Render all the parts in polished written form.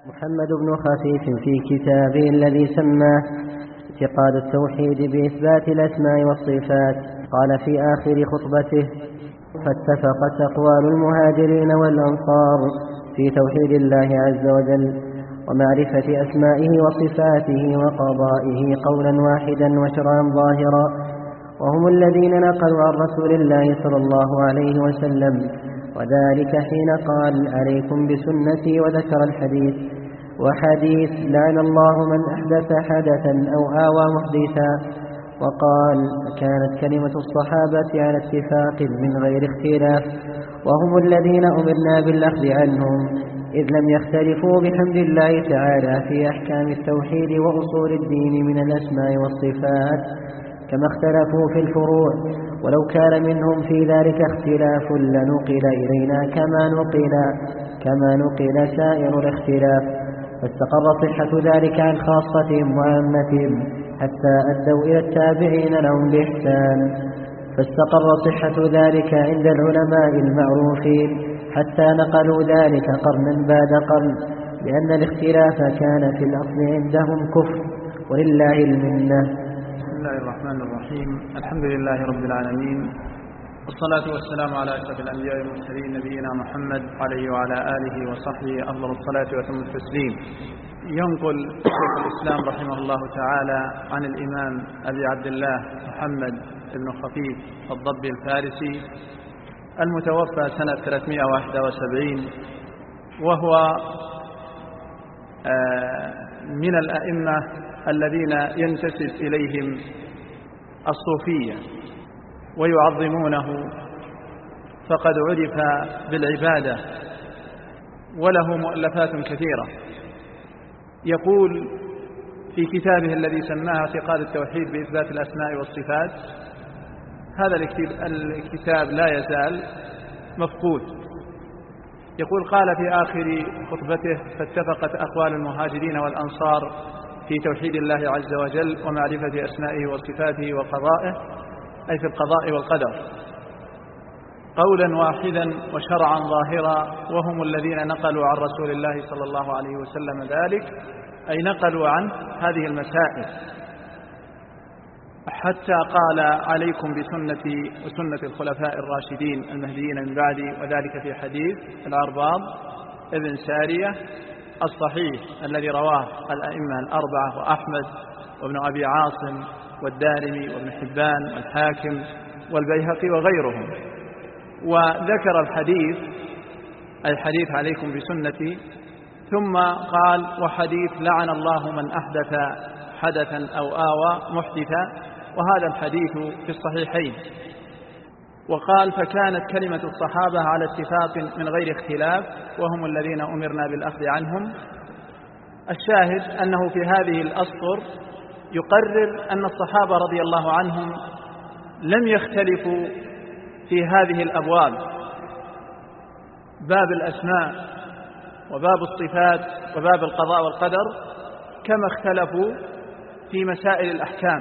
محمد بن خفيف في كتابه الذي سماه اعتقاد التوحيد بإثبات الأسماء والصفات قال في آخر خطبته: فاتفقت أقوال المهاجرين والأنصار في توحيد الله عز وجل ومعرفة أسمائه وصفاته وقضائه قولا واحدا وشرعا ظاهرا، وهم الذين نقلوا عن رسول الله صلى الله عليه وسلم، وذلك حين قال: عليكم بسنتي، وذكر الحديث وحديث لعن الله من أحدث حدثا أو آوى محدثا، وقال: كانت كلمة الصحابة على اتفاق من غير اختلاف، وهم الذين أمرنا بالأخذ عنهم إذ لم يختلفوا بحمد الله تعالى في أحكام التوحيد وأصول الدين من الأسماء والصفات كما اختلفوا في الفروع، ولو كان منهم في ذلك اختلاف لنقل إلينا كما نقل سائر الاختلاف، فاستقر صحة ذلك عن خاصتهم وعامتهم حتى أدوا إلى التابعين لهم بإحسان، فاستقر صحة ذلك عند العلماء المعروفين حتى نقلوا ذلك قرنا بعد قرن، لأن الاختلاف كان في الأصل عندهم كفر، ولله المنة. بسم الله الرحمن الرحيم. الحمد لله رب العالمين، والصلاة والسلام على أشرف الأنبياء والمرسلين نبينا محمد عليه وعلى آله وصحبه أفضل الصلاة وتم التسليم. ينقل شيخ الإسلام رحمه الله تعالى عن الإمام أبي عبد الله محمد بن خفيف الضبي الفارسي المتوفى سنة 371، وهو من الأئمة الذين ينتسب إليهم الصوفية ويعظمونه، فقد عرف بالعبادة وله مؤلفات كثيرة. يقول في كتابه الذي سماه اعتقاد التوحيد بإثبات الأسماء والصفات: هذا الكتاب لا يزال مفقود. يقول: قال في آخر خطبته: فاتفقت أقوال المهاجرين والأنصار في توحيد الله عز وجل ومعرفة أسمائه وصفاته وقضائه، أي في القضاء والقدر، قولا واحدا وشرعا ظاهرا، وهم الذين نقلوا عن رسول الله صلى الله عليه وسلم ذلك، أي نقلوا عن هذه المسائل، حتى قال: عليكم بسنتي وسنة الخلفاء الراشدين المهديين من بعدي، وذلك في حديث العرباض ابن سارية الصحيح الذي رواه الأئمة الأربعة وأحمد وابن أبي عاصم والدارمي وابن حبان والحاكم والبيهقي وغيرهم. وذكر الحديث، أي حديث عليكم بسنتي، ثم قال: وحديث لعن الله من أحدث حدثا أو آوى محدثا، وهذا الحديث في الصحيحين. وقال: فكانت كلمة الصحابة على اتفاق من غير اختلاف، وهم الذين أمرنا بالأخذ عنهم. الشاهد أنه في هذه الأسطر يقرر أن الصحابة رضي الله عنهم لم يختلفوا في هذه الأبواب، باب الأسماء وباب الصفات وباب القضاء والقدر، كما اختلفوا في مسائل الأحكام.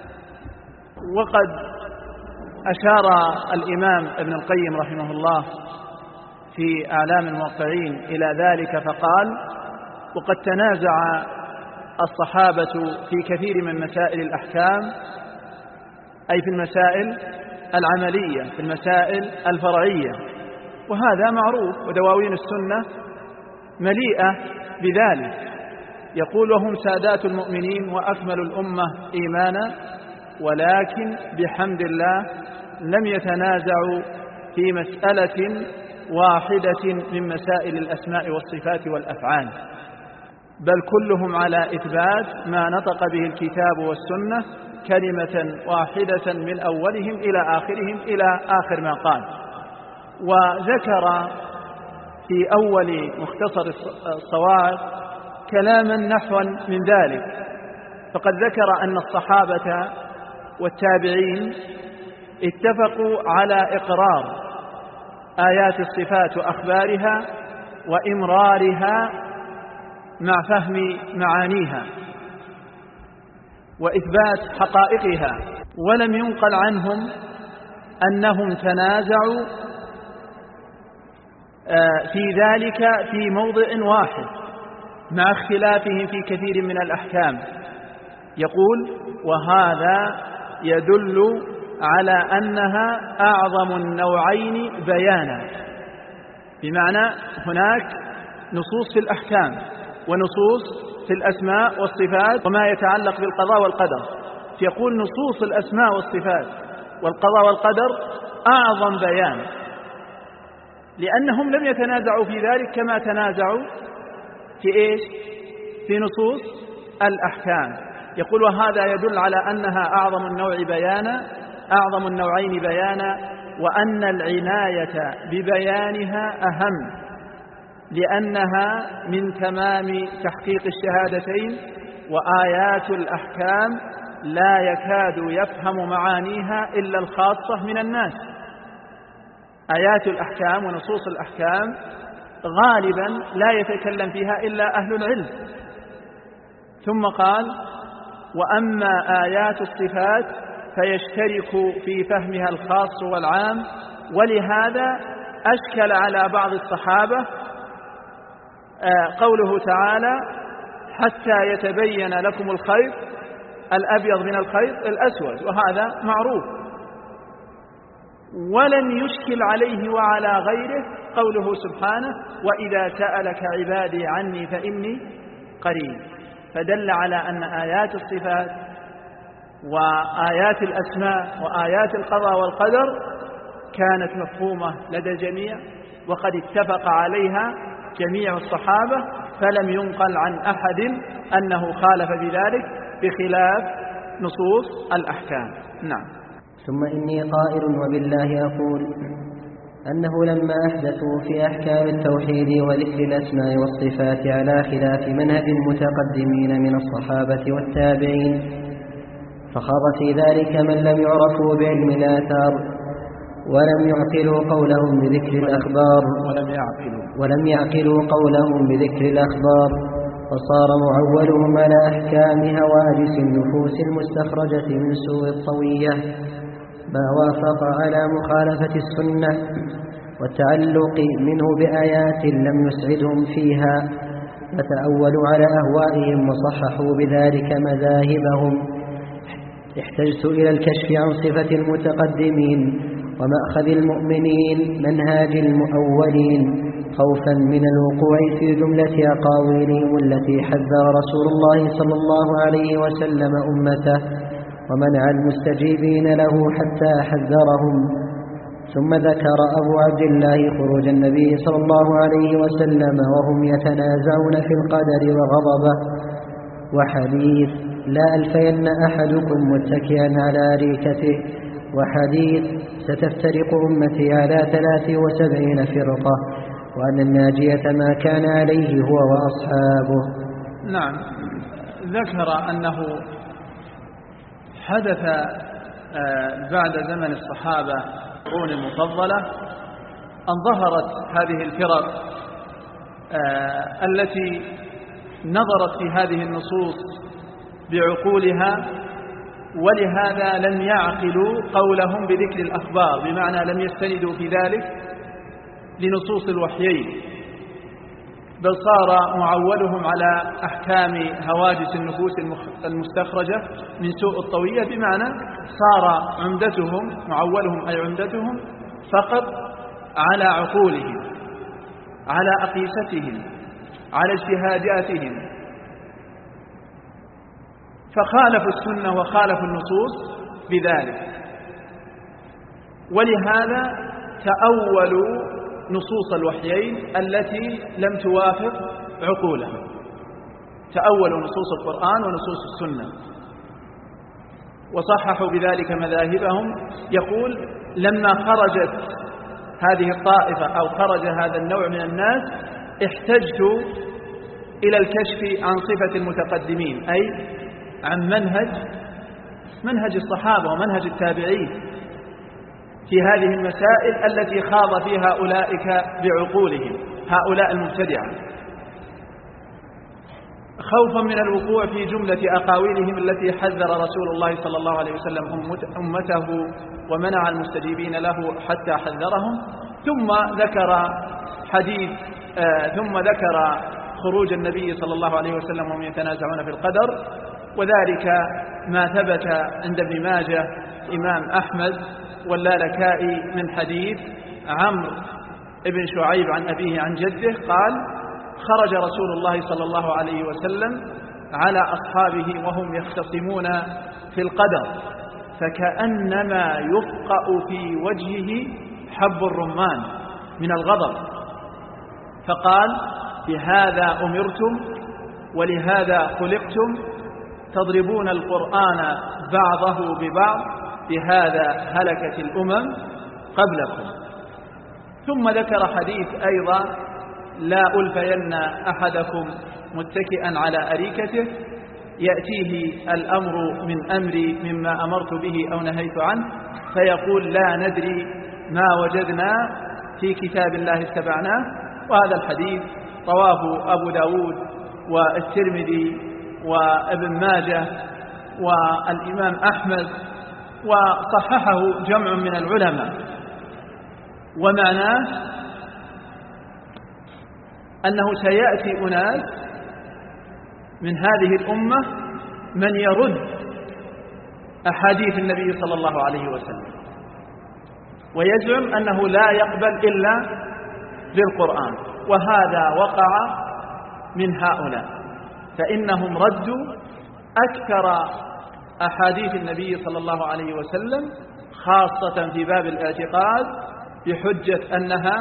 وقد أشار الإمام ابن القيم رحمه الله في أعلام الموقعين إلى ذلك فقال: وقد تنازع الصحابة في كثير من مسائل الأحكام، أي في المسائل العملية، في المسائل الفرعية، وهذا معروف، ودواوين السنة مليئة بذلك. يقول: وهم سادات المؤمنين وأكمل الأمة إيمانا، ولكن بحمد الله لم يتنازعوا في مسألة واحدة من مسائل الأسماء والصفات والأفعال، بل كلهم على إثبات ما نطق به الكتاب والسنة كلمة واحدة من أولهم إلى آخرهم إلى آخر ما قال. وذكر في أول مختصر الصواعق كلاما نحوا من ذلك، فقد ذكر أن الصحابة والتابعين اتفقوا على إقرار آيات الصفات وأخبارها وإمرارها مع فهم معانيها وإثبات حقائقها، ولم ينقل عنهم أنهم تنازعوا في ذلك في موضع واحد، مع اختلافهم في كثير من الأحكام. يقول: وهذا يدل على أنها أعظم النوعين بيانا، بمعنى هناك نصوص في الأحكام ونصوص في الأسماء والصفات وما يتعلق بالقضاء والقدر، فيقول نصوص الأسماء والصفات والقضاء والقدر أعظم بيان، لأنهم لم يتنازعوا في ذلك كما تنازعوا في إيش؟ في نصوص الأحكام. يقول: وهذا يدل على أنها أعظم أعظم النوعين بيانا، وأن العناية ببيانها أهم، لأنها من تمام تحقيق الشهادتين، وآيات الأحكام لا يكاد يفهم معانيها إلا الخاصة من الناس. آيات الأحكام ونصوص الأحكام غالبا لا يتكلم فيها إلا أهل العلم. ثم قال: وأما آيات الصفات فيشترك في فهمها الخاص والعام، ولهذا أشكل على بعض الصحابة قوله تعالى: حتى يتبين لكم الخيط الأبيض من الخيط الأسود، وهذا معروف. ولم يشكل عليه وعلى غيره قوله سبحانه: وإذا سألك عبادي عني فإني قريب، فدل على أن آيات الصفات وآيات الأسماء وآيات القضاء والقدر كانت مفهومة لدى الجميع، وقد اتفق عليها جميع الصحابة، فلم ينقل عن أحد أنه خالف بذلك بخلاف نصوص الأحكام. نعم. ثم إني قائل وبالله أقول أنه لما أحدثوا في أحكام التوحيد وذكر الأسماء والصفات على خلاف منهج المتقدمين من الصحابة والتابعين، فخاض في ذلك من لم يعرفوا بعلم الآثار ولم يعقلوا قولهم بذكر الأخبار فصار معولهم على أحكام هواجس النفوس المستخرجة من سوء الطوية ما وافق على مخالفة السنة والتعلق منه بآيات لم يسعدهم فيها، فتأولوا على أهوائهم وصححوا بذلك مذاهبهم. احتجت إلى الكشف عن صفة المتقدمين ومأخذ المؤمنين منهاج المؤولين، خوفا من الوقوع في جملة أقاويلهم التي حذر رسول الله صلى الله عليه وسلم أمته ومنع المستجيبين له حتى حذرهم. ثم ذكر أبو عبد الله خروج النبي صلى الله عليه وسلم وهم يتنازعون في القدر وغضبه، وحديث لا ألفين أحدكم متكئا على أريكته، وحديث ستفترق أمتي على 73 فرقة، وأن الناجية ما كان عليه هو وأصحابه. نعم. ذكر أنه حدث بعد زمن الصحابة القرون المفضلة أن ظهرت هذه الفرق التي نظرت في هذه النصوص بعقولها، ولهذا لم يعقلوا قولهم بذكر الأخبار، بمعنى لم يستندوا في ذلك لنصوص الوحيين، بل صار معولهم على أحكام هواجس النفوس المستخرجة من سوء الطوية، بمعنى صار معولهم أي عمدتهم فقط على عقولهم، على أقيستهم، على اجتهاداتهم، فخالفوا السنة وخالفوا النصوص بذلك. ولهذا تأولوا نصوص الوحيين التي لم توافق عقولهم، تأولوا نصوص القرآن ونصوص السنة وصححوا بذلك مذاهبهم. يقول: لما خرجت هذه الطائفة أو خرج هذا النوع من الناس احتجت إلى الكشف عن صفة المتقدمين، أي عن منهج الصحابة ومنهج التابعين في هذه المسائل التي خاض فيها أولئك بعقولهم، هؤلاء المبتدعة، خوفا من الوقوع في جملة أقاويلهم التي حذر رسول الله صلى الله عليه وسلم أمته ومنع المستجيبين له حتى حذرهم. ثم ذكر خروج النبي صلى الله عليه وسلم وهم يتنازعون في القدر، وذلك ما ثبت عند ابن ماجه إمام أحمد واللالكائي من حديث عمرو بن شعيب عن أبيه عن جده قال: خرج رسول الله صلى الله عليه وسلم على أصحابه وهم يختصمون في القدر، فكأنما يفقأ في وجهه حب الرمان من الغضب، فقال: بهذا أمرتم ولهذا خلقتم، تضربون القرآن بعضه ببعض، بهذا هلكت الأمم قبلكم. ثم ذكر حديث أيضا: لا ألفين أحدكم متكئا على أريكته يأتيه الأمر من أمري مما أمرت به أو نهيت عنه، فيقول: لا ندري ما وجدنا في كتاب الله اتبعناه. وهذا الحديث رواه أبو داود والترمذي وابن ماجه والإمام أحمد، وصححه جمع من العلماء. ومعناه أنه سيأتي أناس من هذه الأمة من يرد أحاديث النبي صلى الله عليه وسلم ويزعم أنه لا يقبل إلا بالقرآن، وهذا وقع من هؤلاء، فإنهم ردوا أكثر أحاديث النبي صلى الله عليه وسلم خاصة في باب الاعتقاد بحجة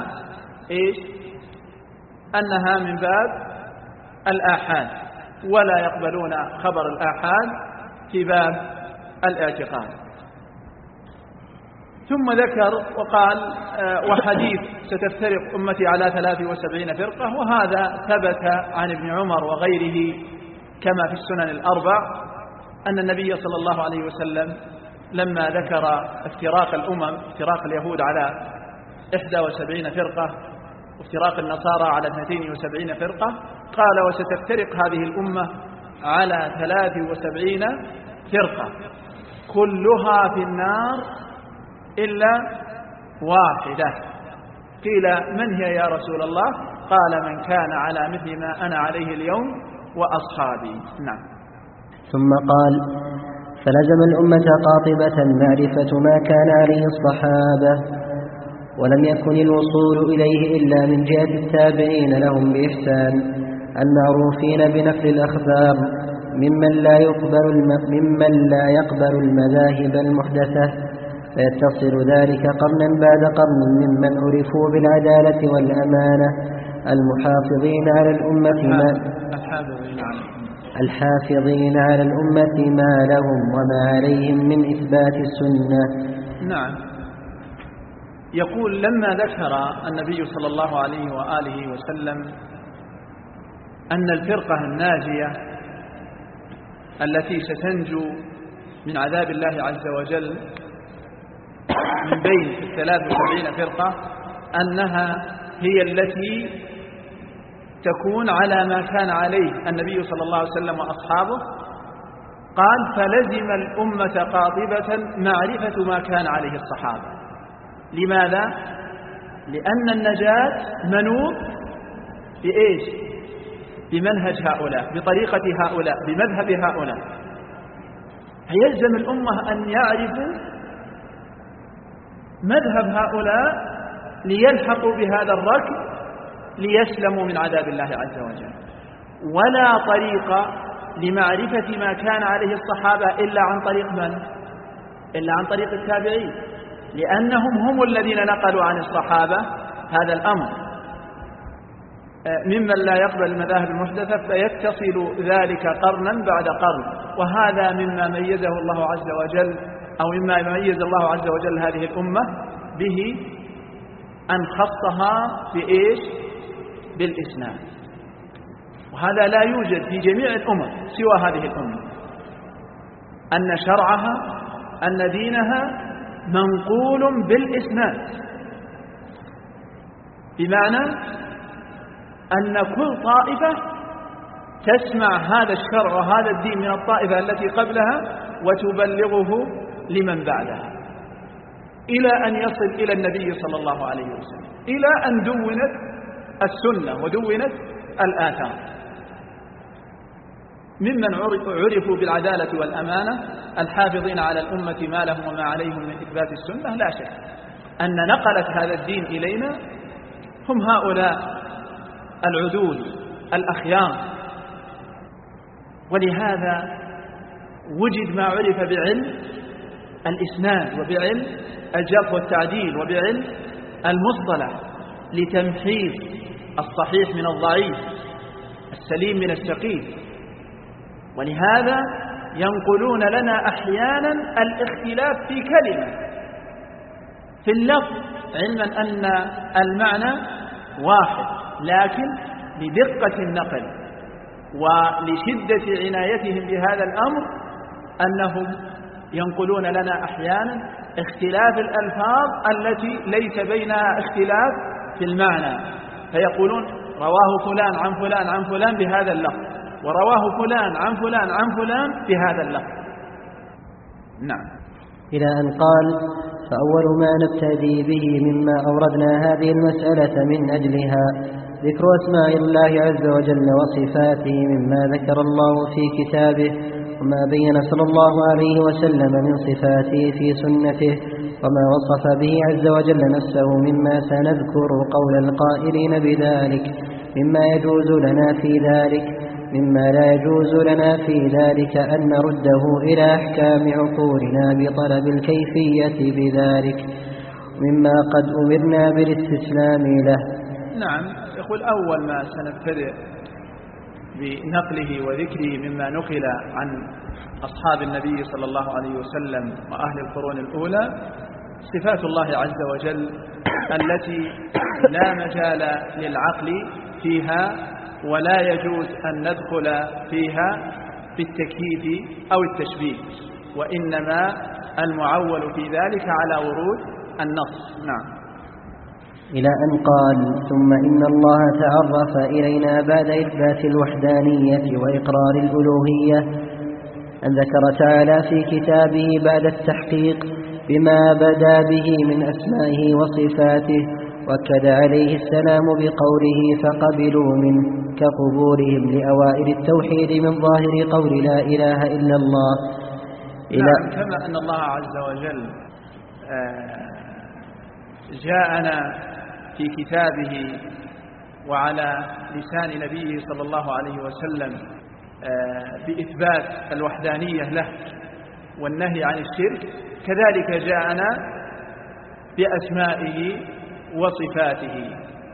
أنها من باب الآحاد، ولا يقبلون خبر الآحاد في باب الاعتقاد. ثم ذكر وقال: وحديث ستفترق أمتي على 73 فرقة، وهذا ثبت عن ابن عمر وغيره كما في السنن الأربع أن النبي صلى الله عليه وسلم لما ذكر افتراق الأمم، افتراق اليهود على 71 فرقة وافتراق النصارى على 72 فرقة، قال: وستفترق هذه الأمة على 73 فرقة كلها في النار إلا واحدة. قيل: من هي يا رسول الله؟ قال: من كان على مثل ما أنا عليه اليوم وأصحابي. نعم. ثم قال: فلزم الأمة قاطبة معرفة ما كان عليه الصحابة، ولم يكن الوصول إليه إلا من جهة التابعين لهم بإحسان المعروفين بنقل الأخبار ممن لا يقبل المذاهب المحدثة، فيتصل ذلك قرنا بعد قرن ممن عرفوا بالعدالة والأمانة الحافظين على الأمة ما لهم وما عليهم من إثبات السنة. نعم. يقول: لما ذكر النبي صلى الله عليه وآله وسلم أن الفرقة الناجية التي ستنجو من عذاب الله عز وجل من بين 73 فرقة أنها هي التي تكون على ما كان عليه النبي صلى الله عليه وسلم وأصحابه، قال: فلزم الأمة قاطبة معرفة ما كان عليه الصحابة. لماذا؟ لأن النجاة منوط بإيش؟ بمنهج هؤلاء، بطريقة هؤلاء، بمذهب هؤلاء. فيلزم الأمة أن يعرفوا مذهب هؤلاء ليلحقوا بهذا الركب ليسلموا من عذاب الله عز وجل. ولا طريق لمعرفة ما كان عليه الصحابة إلا عن طريق من؟ إلا عن طريق التابعين، لأنهم هم الذين نقلوا عن الصحابة هذا الأمر ممن لا يقبل المذاهب المحدثة، فيتصل ذلك قرنا بعد قرن. وهذا مما ميزه الله عز وجل، أو مما يميز الله عز وجل هذه الأمة به، أن خصها بإيش؟ بالإسلام. وهذا لا يوجد في جميع الأمم سوى هذه الأمة، أن شرعها، أن دينها منقول بالإسناد، بمعنى أن كل طائفة تسمع هذا الشرع وهذا الدين من الطائفة التي قبلها وتبلغه لمن بعدها، إلى أن يصل إلى النبي صلى الله عليه وسلم، إلى أن دونت السنة ودونت الآثار. ممن عرفوا بالعدالة والأمانة الحافظين على الأمة ما لهم وما عليهم من إثبات السنة، لا شك أن نقلت هذا الدين إلينا هم هؤلاء العدول الأخيار. ولهذا وجد ما عرف بعلم الإسناد وبعلم الجرح والتعديل وبعلم المصطلح لتمحيص الصحيح من الضعيف، السليم من السقيم. ولهذا ينقلون لنا أحيانا الاختلاف في كلمة في اللفظ، علما أن المعنى واحد، لكن لدقة النقل ولشدة عنايتهم بهذا الأمر أنهم ينقلون لنا أحيانا اختلاف الألفاظ التي ليس بينها اختلاف في المعنى، فيقولون رواه فلان عن فلان عن فلان بهذا اللفظ، ورواه فلان عن فلان عن فلان بهذا اللفظ. نعم. إلى أن قال: فأول ما نبتدي به مما أوردنا هذه المسألة من أجلها ذكر أسماء الله عز وجل وصفاته مما ذكر الله في كتابه وما بين صلى الله عليه وسلم من صفاته في سنته وما وصف به عز وجل نفسه مما سنذكر قول القائلين بذلك مما يجوز لنا في ذلك مما لا يجوز لنا في ذلك أن نرده إلى أحكام عقولنا بطلب الكيفية بذلك مما قد أمرنا بالاستسلام له. نعم. يقول: أول ما سنبتدئ بنقله وذكره مما نقل عن أصحاب النبي صلى الله عليه وسلم وأهل القرون الأولى صفات الله عز وجل التي لا مجال للعقل فيها ولا يجوز أن ندخل فيها بالتكييف أو التشبيه، وإنما المعول في ذلك على ورود النص. نعم. إلى أن قال: ثم إن الله تعرف إلينا بعد إثبات الوحدانية وإقرار الألوهية أن ذكر تعالى في كتابه بعد التحقيق بما بدا به من أسمائه وصفاته، وأكد عليه السلام بقوله فقبلوا منه كقبولهم لأوائل التوحيد من ظاهر قول لا إله إلا الله. نعم. كما أن الله عز وجل جاءنا في كتابه وعلى لسان نبيه صلى الله عليه وسلم بإثبات الوحدانية له والنهي عن الشرك، كذلك جاءنا بأسمائه وصفاته.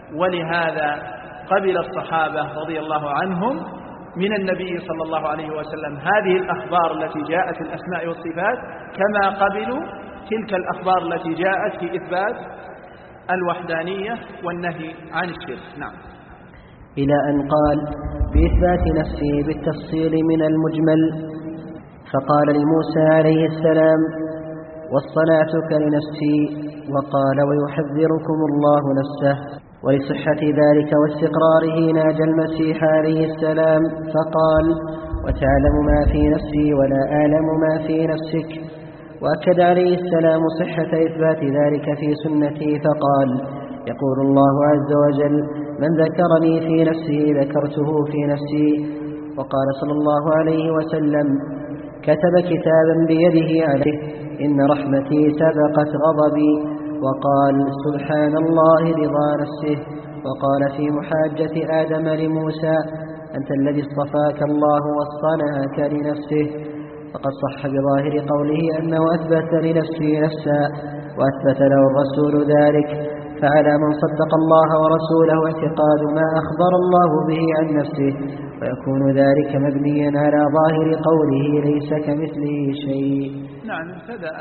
ولهذا قبل الصحابة رضي الله عنهم من النبي صلى الله عليه وسلم هذه الأخبار التي جاءت في الأسماء والصفات كما قبلوا تلك الأخبار التي جاءت في إثبات الوحدانية والنهي عن الشرك. نعم. إلى أن قال بإثبات نفسه بالتفصيل من المجمل، فقال لموسى عليه السلام واصطنعتك لنفسي، وقال ويحذركم الله نفسه. ولصحة ذلك واستقراره ناجى المسيح عليه السلام فقال وتعلم ما في نفسي ولا أعلم ما في نفسك. وأكد عليه السلام صحة إثبات ذلك في سنته فقال يقول الله عز وجل من ذكرني في نفسه ذكرته في نفسي. وقال صلى الله عليه وسلم كتب كتابا بيده عليه إن رحمتي سبقت غضبي. وقال سبحان الله رضا نفسه. وقال في محاجة آدم لموسى أنت الذي اصطفاك الله واصطنعك لنفسه. فقد صح بظاهر قوله أنه أثبت لنفسه نفسا وأثبت له الرسول ذلك، فعلى من صدق الله ورسوله اعتقاد ما أخبر الله به عن نفسه، ويكون ذلك مبنيا على ظاهر قوله ليس كمثله شيء. نعم. ابتدأ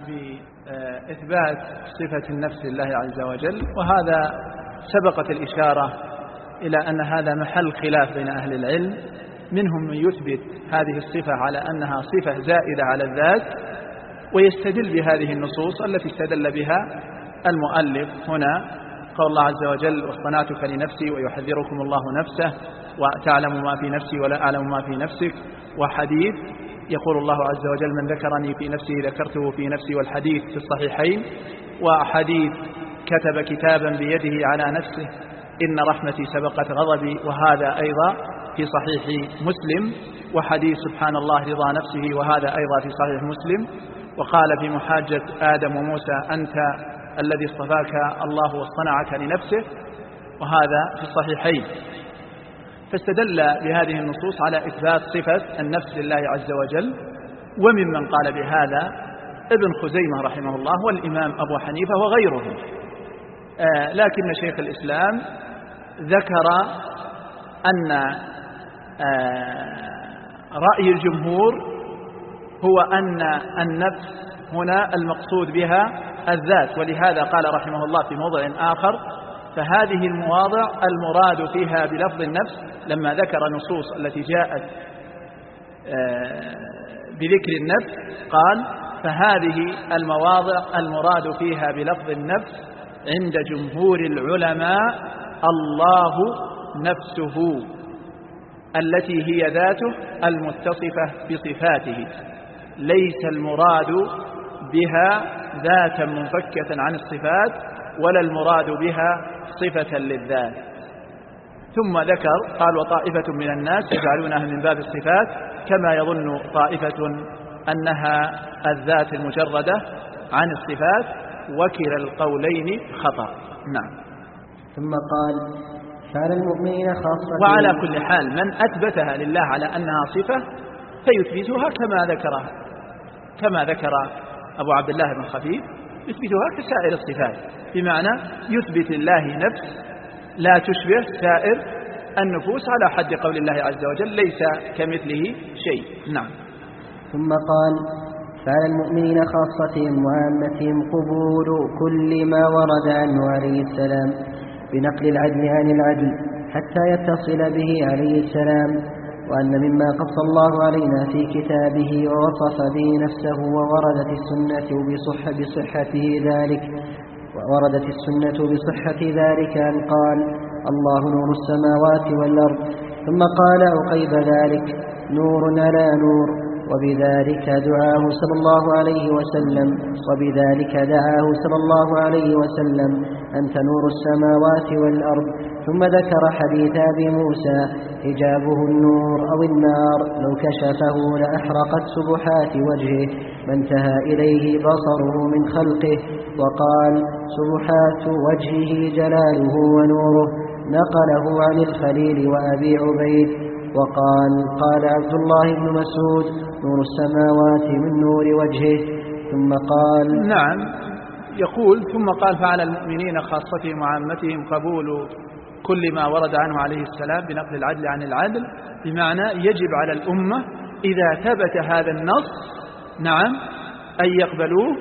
بإثبات صفة النفس لله عز وجل، وهذا سبقت الإشارة إلى أن هذا محل خلاف بين أهل العلم، منهم من يثبت هذه الصفة على أنها صفة زائدة على الذات ويستدل بهذه النصوص التي استدل بها المؤلف هنا، قال الله عز وجل واصطنعتك لنفسي ويحذركم الله نفسه وتعلم ما في نفسي ولا أعلم ما في نفسك. وحديث يقول الله عز وجل من ذكرني في نفسه ذكرته في نفسي، والحديث في الصحيحين. وحديث كتب كتابا بيده على نفسه إن رحمتي سبقت غضبي، وهذا أيضا في صحيح مسلم، وحديث سبحان الله رضا نفسه، وهذا أيضا في صحيح مسلم. وقال في محاجة آدم وموسى أنت الذي اصطفاك الله واصطنعك لنفسه، وهذا في الصحيحين. فاستدل بهذه النصوص على إثبات صفة النفس لله عز وجل. وممن قال بهذا ابن خزيمة رحمه الله والإمام أبو حنيفة وغيرهم. لكن شيخ الإسلام ذكر أن رأي الجمهور هو أن النفس هنا المقصود بها الذات، ولهذا قال رحمه الله في موضع آخر: فهذه المواضع المراد فيها بلفظ النفس، لما ذكر النصوص التي جاءت بذكر النفس قال: فهذه المواضع المراد فيها بلفظ النفس عند جمهور العلماء الله نفسه التي هي ذاته المتصفة بصفاته، ليس المراد بها ذاتا منفكة عن الصفات، ولا المراد بها صفة للذات. ثم ذكر قال: وطائفة من الناس يجعلونها من باب الصفات، كما يظن طائفة أنها الذات المجردة عن الصفات، وكلا القولين خطأ. نعم. ثم قال: فعلى المؤمنين خاصة. وعلى كل حال من أثبتها لله على أنها صفة فيثبتها كما ذكر أبو عبد الله بن خفيف، يثبتها كسائر الصفات، بمعنى يثبت لله نفس لا تشبه سائر النفوس على حد قول الله عز وجل: ليس كمثله شيء. نعم. ثم قال: فعلى المؤمنين خاصتهم وعامتهم قبول كل ما ورد عنه عليه السلام بنقل العدل عن العدل حتى يتصل به عليه السلام، وأن مما قص الله علينا في كتابه ووصف به نفسه ووردت السنة بصحة ذلك أن قال: الله نور السماوات والأرض، ثم قال عقيب ذلك: نور على نور، وبذلك دعاه صلى الله عليه وسلم أنت نور السماوات والأرض. ثم ذكر حديث أبي موسى: حجابه النور أو النار، لو كشفه لأحرقت سبحات وجهه ما انتهى إليه بصره من خلقه. وقال: سبحات وجهه جلاله ونوره، نقله عن الخليل وأبي عبيد. وقال: قال عبد الله بن مسعود: نور السماوات من نور وجهه. ثم قال: نعم. يقول: ثم قال: فعلى المؤمنين خاصتهم وعامتهم قبول كل ما ورد عنه عليه السلام بنقل العدل عن العدل، بمعنى يجب على الأمة إذا ثبت هذا النص نعم أن يقبلوه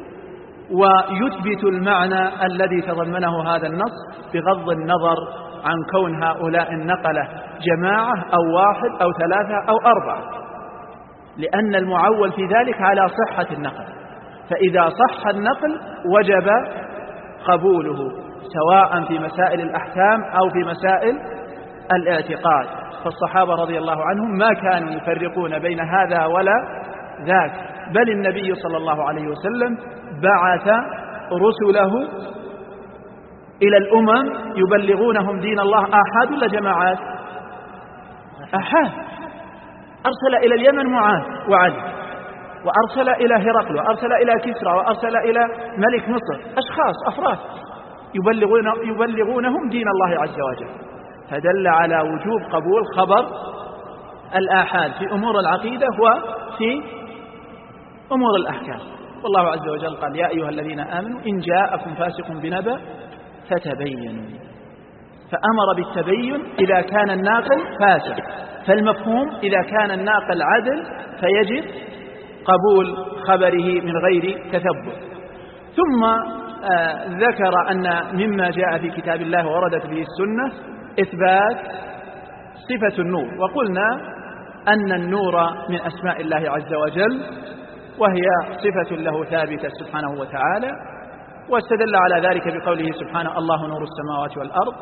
ويثبت المعنى الذي تضمنه هذا النص، بغض النظر عن كون هؤلاء النقلة جماعة أو واحد أو ثلاثة أو أربعة، لأن المعول في ذلك على صحة النقل، فإذا صح النقل وجب قبوله سواء في مسائل الأحكام أو في مسائل الاعتقاد. فالصحابة رضي الله عنهم ما كانوا يفرقون بين هذا ولا ذاك، بل النبي صلى الله عليه وسلم بعث رسله إلى الأمم يبلغونهم دين الله آحاد ولا جماعات؟ آحاد. أرسل إلى اليمن معاذ وعلي، وأرسل إلى هرقل، وأرسل إلى كسرى، وأرسل إلى ملك مصر، أشخاص أفراد يبلغونهم دين الله عز وجل، فدل على وجوب قبول خبر الآحاد في أمور العقيدة وفي أمور الأحكام. والله عز وجل قال: يا أيها الذين آمنوا إن جاءكم فاسق بنبأ فتبينوا، فأمر بالتبين إذا كان الناقل فاسق، فالمفهوم إذا كان الناقل عدل فيجب قبول خبره من غير تثبت. ثم ذكر أن مما جاء في كتاب الله ووردت به السنة إثبات صفة النور، وقلنا أن النور من أسماء الله عز وجل، وهي صفة له ثابتة سبحانه وتعالى، واستدل على ذلك بقوله سبحانه: الله نور السماوات والأرض.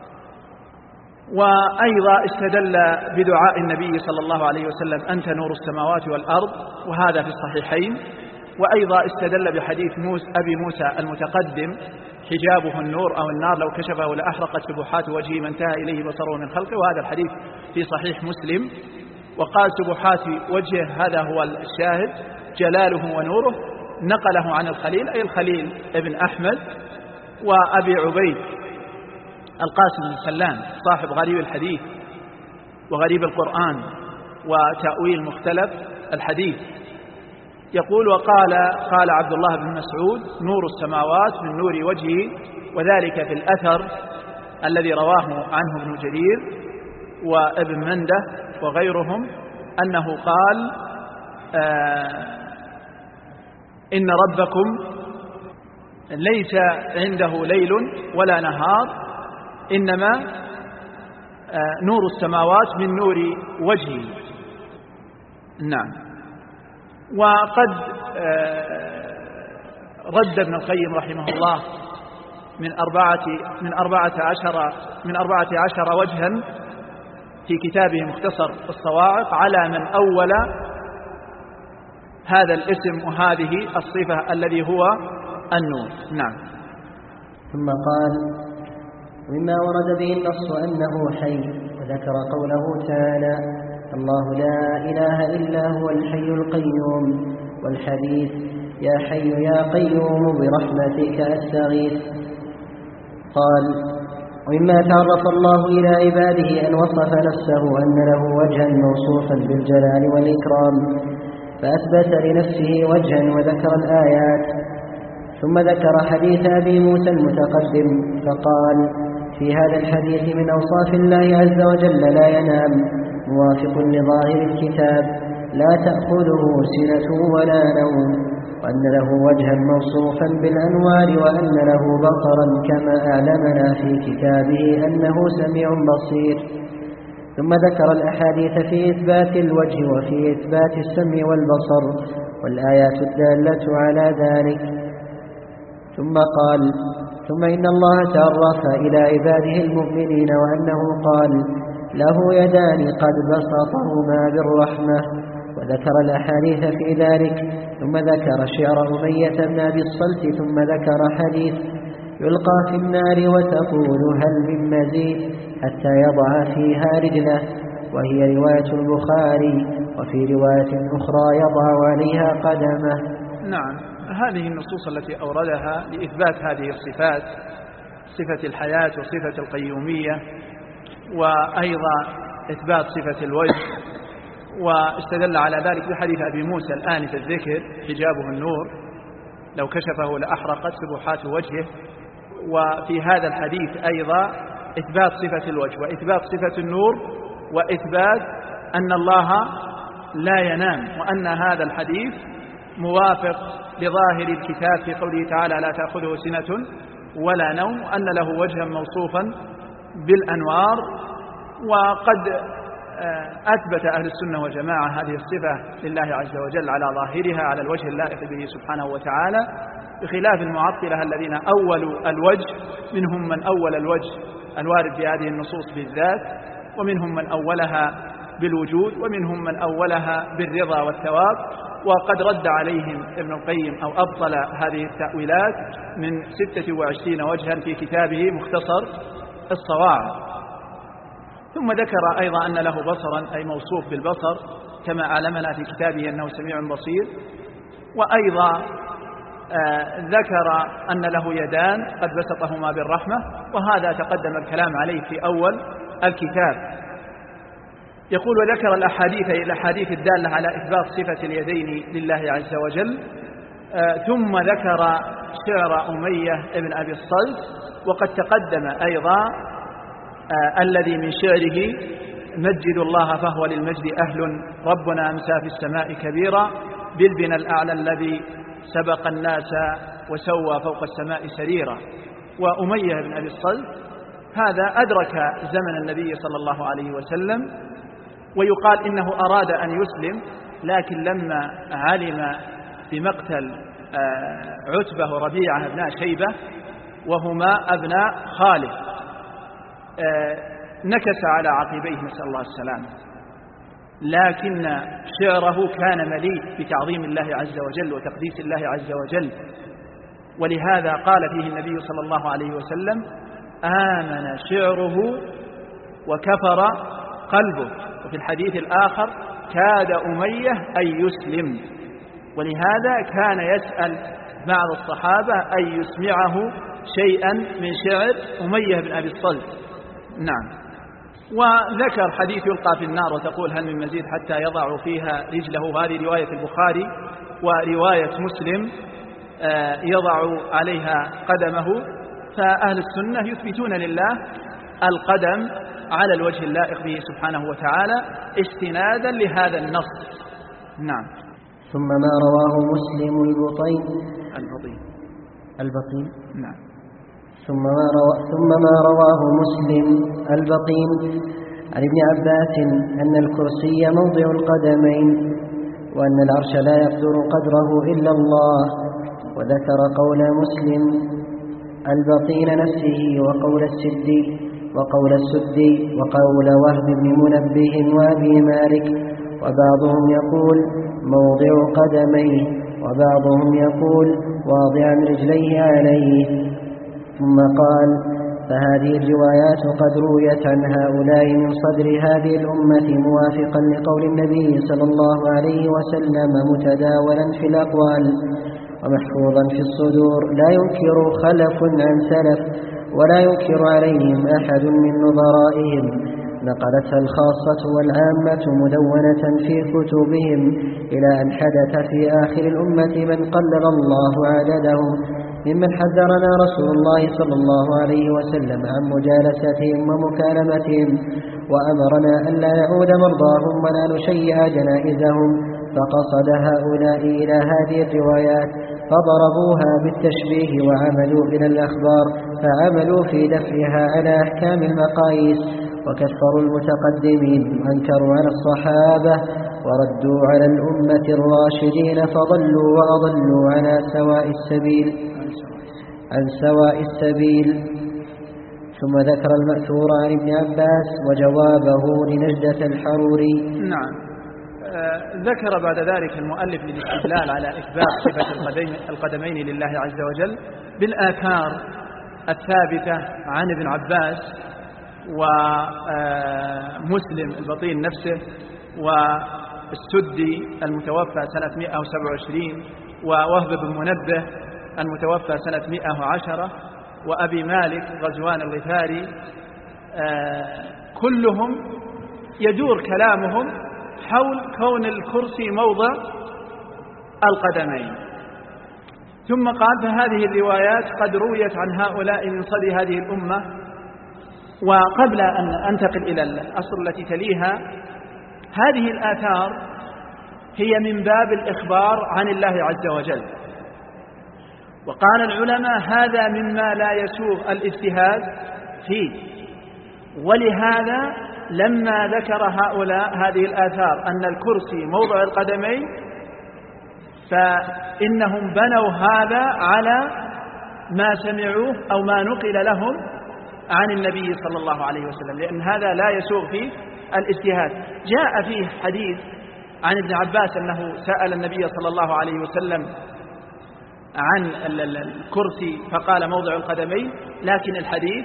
وأيضا استدل بدعاء النبي صلى الله عليه وسلم: أنت نور السماوات والأرض، وهذا في الصحيحين. وأيضا استدل بحديث أبي موسى المتقدم حجابه النور أو النار لو كشفه لأحرقت سبحات وجهه ما انتهى إليه بصره من خلقه، وهذا الحديث في صحيح مسلم. وقال سبحات وجهه هذا هو الشاهد جلاله ونوره، نقله عن الخليل أي الخليل ابن أحمد. وأبي عبيد القاسم بن سلام صاحب غريب الحديث وغريب القرآن وتأويل مختلف الحديث يقول قال عبد الله بن مسعود نور السماوات من نور وجهه، وذلك في الأثر الذي رواه عنه ابن جرير وابن منده وغيرهم أنه قال إن ربكم ليس عنده ليل ولا نهار، إنما نور السماوات من نور وجهه. نعم. وقد رد ابن القيم رحمه الله من 14 وجها في كتابه مختصر الصواعق على من أول هذا الاسم وهذه الصفة الذي هو النور. نعم. ثم قال: مما ورد به النص أنه حي، وذكر قوله تعالى: الله لا إله إلا هو الحي القيوم، والحديث: يا حي يا قيوم برحمتك أستغيث. قال: ومما تعرف الله إلى عباده أن وصف نفسه أن له وجها موصوفا بالجلال والإكرام، فأثبت لنفسه وجها وذكر الآيات. ثم ذكر حديث أبي موسى المتقدم فقال: في هذا الحديث من أوصاف الله عز وجل لا ينام، موافق لظاهر الكتاب، لا تأخذه سنة ولا نوم، وأن له وجها موصوفا بالأنوار، وأن له بصرا كما أعلمنا في كتابه أنه سميع بصير. ثم ذكر الأحاديث في إثبات الوجه وفي إثبات السمع والبصر والآيات الدالة على ذلك. ثم قال: ثم إن الله تعرف إلى عباده المؤمنين وأنه قال: له يدان قد بسطهما بالرحمة، وذكر الأحاديث في ذلك. ثم ذكر شعر أمية بن أبي الصلت. ثم ذكر حديث: يلقى في النار وتقول هل من مزيد، حتى يضع فيها رجله، وهي رواية البخاري. وفي رواية أخرى يضع عليها قدمه. نعم. هذه النصوص التي أوردها لإثبات هذه الصفات، صفة الحياة وصفة القيومية، وأيضا إثبات صفة الوجه، واستدل على ذلك بحديث أبي موسى الآنف الذكر حجابه النور لو كشفه لأحرقت سبحات وجهه. وفي هذا الحديث أيضا إثبات صفة الوجه وإثبات صفة النور وإثبات أن الله لا ينام، وأن هذا الحديث موافق لظاهر الكتاب في قوله تعالى: لا تأخذه سنة ولا نوم، وأن له وجها موصوفا بالأنوار. وقد أثبت أهل السنة والجماعة هذه الصفة لله عز وجل على ظاهرها على الوجه اللائق به سبحانه وتعالى، بخلاف المعطلة الذين أولوا الوجه، منهم من أول الوجه الوارد في هذه النصوص بالذات، ومنهم من أولها بالوجود، ومنهم من أولها بالرضا والثواب. وقد رد عليهم ابن القيم أو أبطل هذه التأويلات من 26 وجها في كتابه مختصر الصواعق. ثم ذكر أيضا أن له بصرا أي موصوف بالبصر كما أعلمنا في كتابه أنه سميع بصير. وأيضا ذكر أن له يدان قد بسطهما بالرحمة، وهذا تقدم الكلام عليه في أول الكتاب. يقول: وذكر الأحاديث الدالة على إثبات صفة اليدين لله عز وجل. ثم ذكر شعر أمية ابن أبي الصلت، وقد تقدم أيضا الذي من شعره: مجد الله فهو للمجد أهل، ربنا أمسى في السماء كبيرا، بالبنى الأعلى الذي سبق الناس وسوى فوق السماء سريرا. وأمية بن أبي الصلت هذا أدرك زمن النبي صلى الله عليه وسلم، ويقال إنه أراد أن يسلم، لكن لما علم بمقتل عتبة وربيعة ابناء شيبة وهما أبناء خالد نكس على عقبيه، نسأل الله السلامة. لكن شعره كان مليء بتعظيم الله عز وجل وتقديس الله عز وجل، ولهذا قال فيه النبي صلى الله عليه وسلم: آمن شعره وكفر قلبه. وفي الحديث الآخر: كاد أمية أن يسلم. ولهذا كان يسأل بعض الصحابة أن يسمعه شيئا من شعر أمية بن أبي الصلت. نعم. وذكر حديث يلقى في النار وتقول هل من مزيد حتى يضع فيها رجله، هذه رواية البخاري، ورواية مسلم يضع عليها قدمه. فأهل السنة يثبتون لله القدم على الوجه اللائق به سبحانه وتعالى استنادا لهذا النص. نعم. ثم ما رواه مسلم البطين. نعم. ثم ما رواه مسلم البطين عن ابن عباس أن الكرسي موضع القدمين، وأن العرش لا يقدر قدره إلا الله. وذكر قول مسلم البطين نفسه وقول السدي وقول وهب بن منبه وأبي مالك، وبعضهم يقول موضع قدميه، وبعضهم يقول واضعا رجليه عليه. ثم قال: فهذه الروايات قد رويت عن هؤلاء من صدر هذه الأمة موافقا لقول النبي صلى الله عليه وسلم متداولا في الأقوال ومحفوظا في الصدور، لا ينكر خلف عن سلف ولا ينكر عليهم أحد من نظرائهم، نقلتها الخاصة والعامة مدونة في كتبهم، إلى أن حدث في آخر الأمة من قلل الله عددهم، ممن حذرنا رسول الله صلى الله عليه وسلم عن مجالستهم ومكالمتهم، وأمرنا أن لا نعود مرضاهم ولا نشيع جنائزهم. فقصد هؤلاء إلى هذه الروايات فضربوها بالتشبيه وعملوا إلى الأخبار، فعملوا في دفعها على أحكام المقاييس، وكفروا المتقدمين وأنكروا على الصحابة وردوا على الأمة الراشدين، فضلوا وأضلوا عن سواء السبيل. ثم ذكر المأثور عن ابن عباس وجوابه لنجدة الحروري. نعم. ذكر بعد ذلك المؤلف للاستدلال على إثبات صفة القدمين لله عز وجل بالآثار الثابتة عن ابن عباس ومسلم البطين نفسه والسدي المتوفى سنة 127 ووهب بن منبه المتوفى سنة 110 وأبي مالك غزوان الغفاري، كلهم يدور كلامهم حول كون الكرسي موضع القدمين. ثم قال: فهذه الروايات قد رويت عن هؤلاء من صدر هذه الأمة. وقبل أن أنتقل إلى الأصل التي تليها، هذه الآثار هي من باب الإخبار عن الله عز وجل. وقال العلماء: هذا مما لا يسوغ الاجتهاد فيه. ولهذا لما ذكر هؤلاء هذه الآثار أن الكرسي موضع القدمين، فإنهم بنوا هذا على ما سمعوه أو ما نقل لهم عن النبي صلى الله عليه وسلم، لأن هذا لا يسوغ فيه الاجتهاد. جاء فيه حديث عن ابن عباس أنه سأل النبي صلى الله عليه وسلم عن الكرسي فقال موضع القدمين، لكن الحديث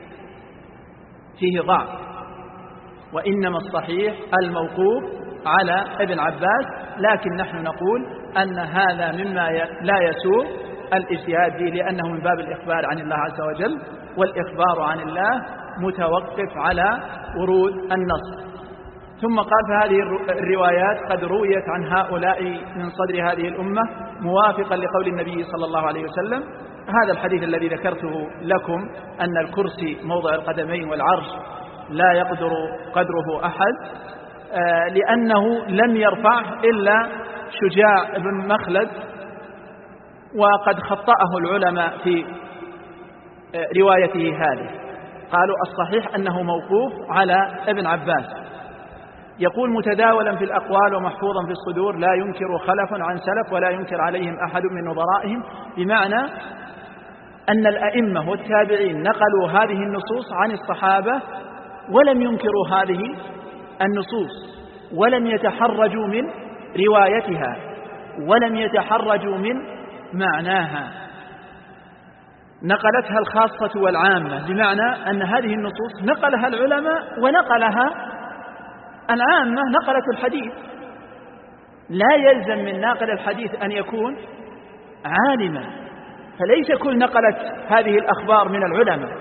فيه ضعف، وإنما الصحيح الموقوف على ابن عباس. لكن نحن نقول أن هذا مما لا يسوغ الاجتهاد به، لأنه من باب الإخبار عن الله عز وجل، والإخبار عن الله متوقف على ورود النص. ثم قال: فهذه الروايات قد رويت عن هؤلاء من صدر هذه الأمة موافقا لقول النبي صلى الله عليه وسلم. هذا الحديث الذي ذكرته لكم أن الكرسي موضع القدمين والعرش لا يقدر قدره أحد، لأنه لم يرفعه إلا شجاع بن مخلد، وقد خطأه العلماء في روايته هذه. قالوا الصحيح أنه موقوف على ابن عباس. يقول: متداولا في الأقوال ومحفوظا في الصدور، لا ينكر خلف عن سلف ولا ينكر عليهم أحد من نظرائهم، بمعنى أن الأئمة والتابعين نقلوا هذه النصوص عن الصحابة ولم ينكروا هذه النصوص، ولم يتحرجوا من روايتها ولم يتحرجوا من معناها. نقلتها الخاصة والعامة، بمعنى أن هذه النصوص نقلها العلماء ونقلها العامة نقلت الحديث. لا يلزم من ناقل الحديث أن يكون عالما، فليس كل نقلت هذه الأخبار من العلماء،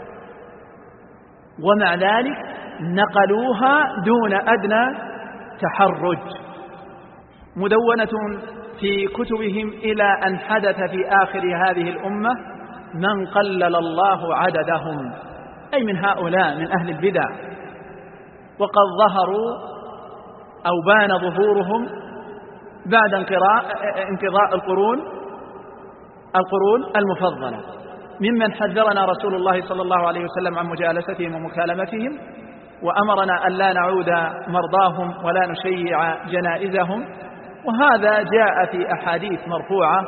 ومع ذلك نقلوها دون أدنى تحرج. مدونة في كتبهم إلى أن حدث في آخر هذه الأمة من قلل الله عددهم، أي من هؤلاء من أهل البدع، وقد ظهروا أو بان ظهورهم بعد انقضاء القرون المفضلة، ممن حذرنا رسول الله صلى الله عليه وسلم عن مجالستهم ومكالمتهم، وأمرنا أن لا نعود مرضاهم ولا نشيع جنائزهم. وهذا جاء في أحاديث مرفوعة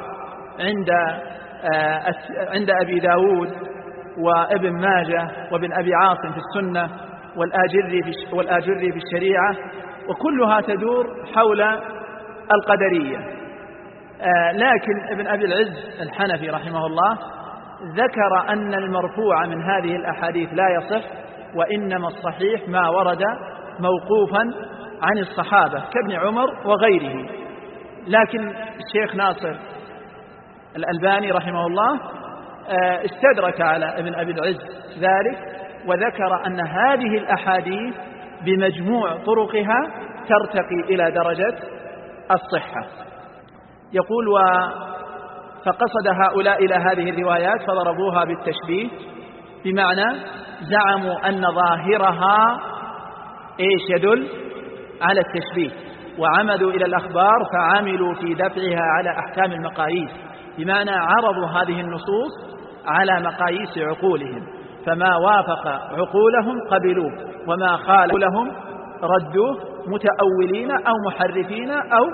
عند أبي داود وابن ماجه وابن أبي عاصم في السنة والآجري في الشريعة، وكلها تدور حول القدرية. لكن ابن أبي العز الحنفي رحمه الله ذكر أن المرفوع من هذه الأحاديث لا يصح، وإنما الصحيح ما ورد موقوفا عن الصحابة كابن عمر وغيره. لكن الشيخ ناصر الألباني رحمه الله استدرك على ابن أبي العز ذلك، وذكر أن هذه الأحاديث بمجموع طرقها ترتقي إلى درجة الصحة. يقول: فقصد هؤلاء إلى هذه الروايات فضربوها بالتشبيه، بمعنى زعموا أن ظاهرها يدل على التشبيه، وعمدوا إلى الأخبار فعملوا في دفعها على أحكام المقاييس، بمعنى عرضوا هذه النصوص على مقاييس عقولهم، فما وافق عقولهم قبلوه، وما خالف عقولهم ردوه، متأولين أو محرفين أو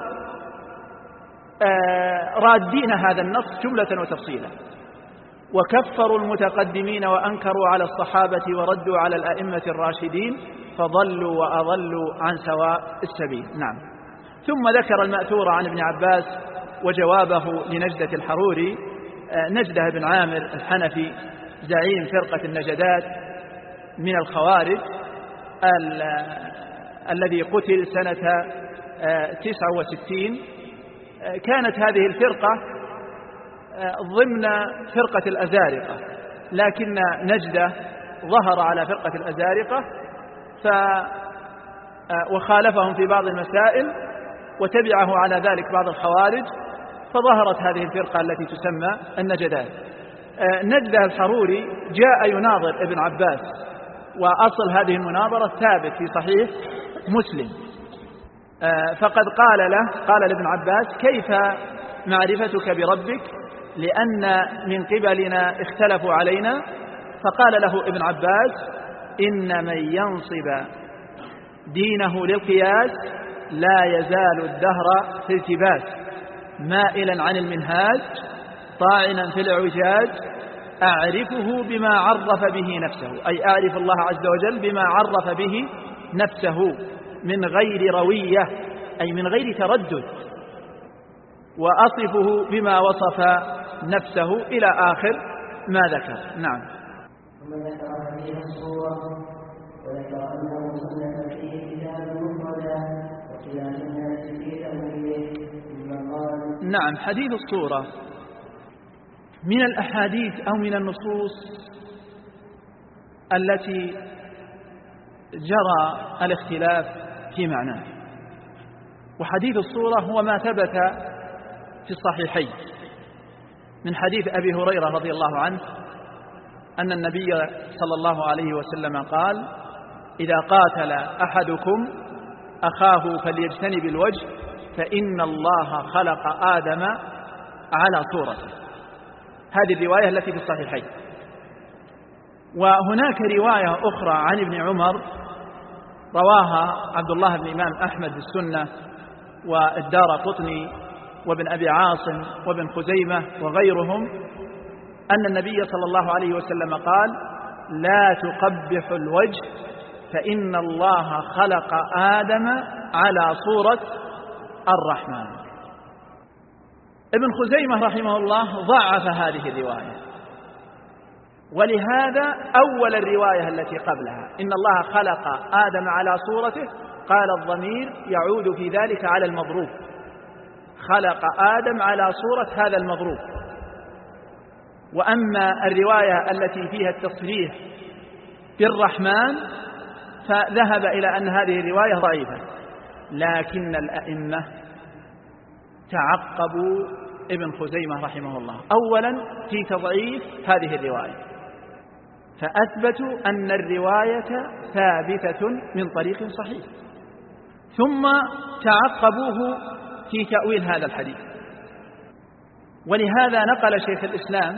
رادين هذا النص جملة وتفصيلا. وكفروا المتقدمين وأنكروا على الصحابة وردوا على الأئمة الراشدين، فضلوا وأضلوا عن سواء السبيل. نعم. ثم ذكر المأثور عن ابن عباس وجوابه لنجدة الحروري. نجدة بن عامر الحنفي زعيم فرقة النجدات من الخوارج الذي قتل سنة 69. كانت هذه الفرقة ضمن فرقة الأزارقة، لكن نجدة ظهر على فرقة الأزارقة وخالفهم في بعض المسائل، وتبعه على ذلك بعض الخوارج، فظهرت هذه الفرقة التي تسمى النجدات. نجدة الحروري جاء يناظر ابن عباس، وأصل هذه المناظرة ثابت في صحيح مسلم. فقد قال لابن عباس: كيف معرفتك بربك؟ لأن من قبلنا اختلفوا علينا. فقال له ابن عباس: إن من ينصب دينه للقياس لا يزال الدهر في التباس، مائلا عن المنهاج طاعنا في الإعوجاج، أعرفه بما عرف به نفسه، أي أعرف الله عز وجل بما عرف به نفسه من غير روية، أي من غير تردد، وأصفه بما وصف نفسه إلى آخر ما ذكر. نعم. ثم ذكر هذه الصورة وذكر أنه سنة فيه كتاب مفردا واختلاف الناس في تأويله. ثم قال: نعم. حديث الصورة من الأحاديث أو من النصوص التي جرى الاختلاف في معناه. وحديث الصورة هو ما ثبت في الصحيحين من حديث أبي هريرة رضي الله عنه أن النبي صلى الله عليه وسلم قال: إذا قاتل أحدكم أخاه فليجتنب الوجه، فإن الله خلق آدم على صورته. هذه الرواية التي في الصحيحين. وهناك رواية أخرى عن ابن عمر رواها عبد الله بن إمام أحمد بالسنة والدارقطني وابن أبي عاصم وابن خزيمة وغيرهم، أن النبي صلى الله عليه وسلم قال: لا تقبح الوجه، فإن الله خلق آدم على صورة الرحمن. ابن خزيمة رحمه الله ضعف هذه الرواية، ولهذا أول الرواية التي قبلها إن الله خلق آدم على صورته، قال الضمير يعود في ذلك على المضروب، خلق آدم على صورة هذا المضروب. وأما الرواية التي فيها التصريح بالرحمن فذهب إلى أن هذه الرواية ضعيفة، لكن الأئمة تعقبوا ابن خزيمة رحمه الله أولا في تضعيف هذه الرواية، فأثبتوا أن الرواية ثابتة من طريق صحيح، ثم تعقبوه في تأويل هذا الحديث. ولهذا نقل شيخ الإسلام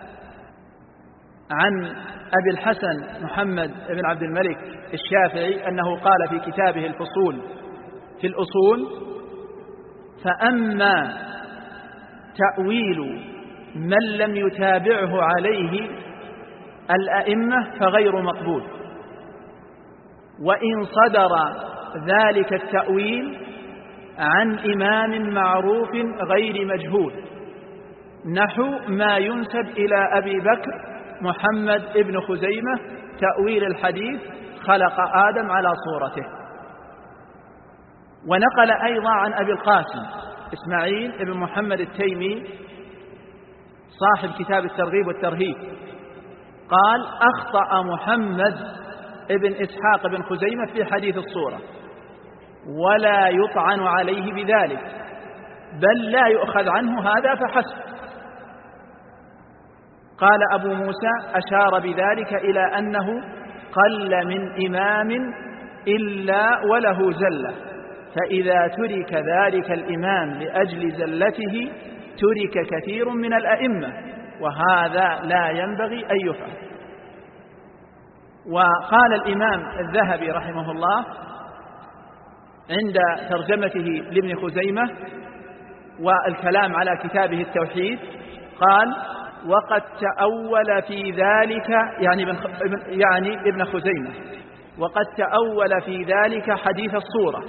عن أبي الحسن محمد بن عبد الملك الشافعي أنه قال في كتابه الفصول في الأصول: فأما تأويل من لم يتابعه عليه الأئمة فغير مقبول، وإن صدر ذلك التأويل عن إمام معروف غير مجهول، نحو ما ينسب إلى أبي بكر محمد ابن خزيمة تأويل الحديث خلق آدم على صورته. ونقل أيضا عن أبي القاسم إسماعيل ابن محمد التيمي صاحب كتاب الترغيب والترهيب قال: أخطأ محمد ابن إسحاق بن خزيمة في حديث الصورة، ولا يطعن عليه بذلك، بل لا يؤخذ عنه هذا فحسب. قال أبو موسى: أشار بذلك إلى أنه قل من إمام إلا وله زلة، فإذا ترك ذلك الإمام لأجل زلته ترك كثير من الأئمة، وهذا لا ينبغي أن يفعل. وقال الإمام الذهبي رحمه الله عند ترجمته لابن خزيمة والكلام على كتابه التوحيد قال: وقد تأول في ذلك، يعني ابن خزيمة، وقد تأول في ذلك حديث الصورة،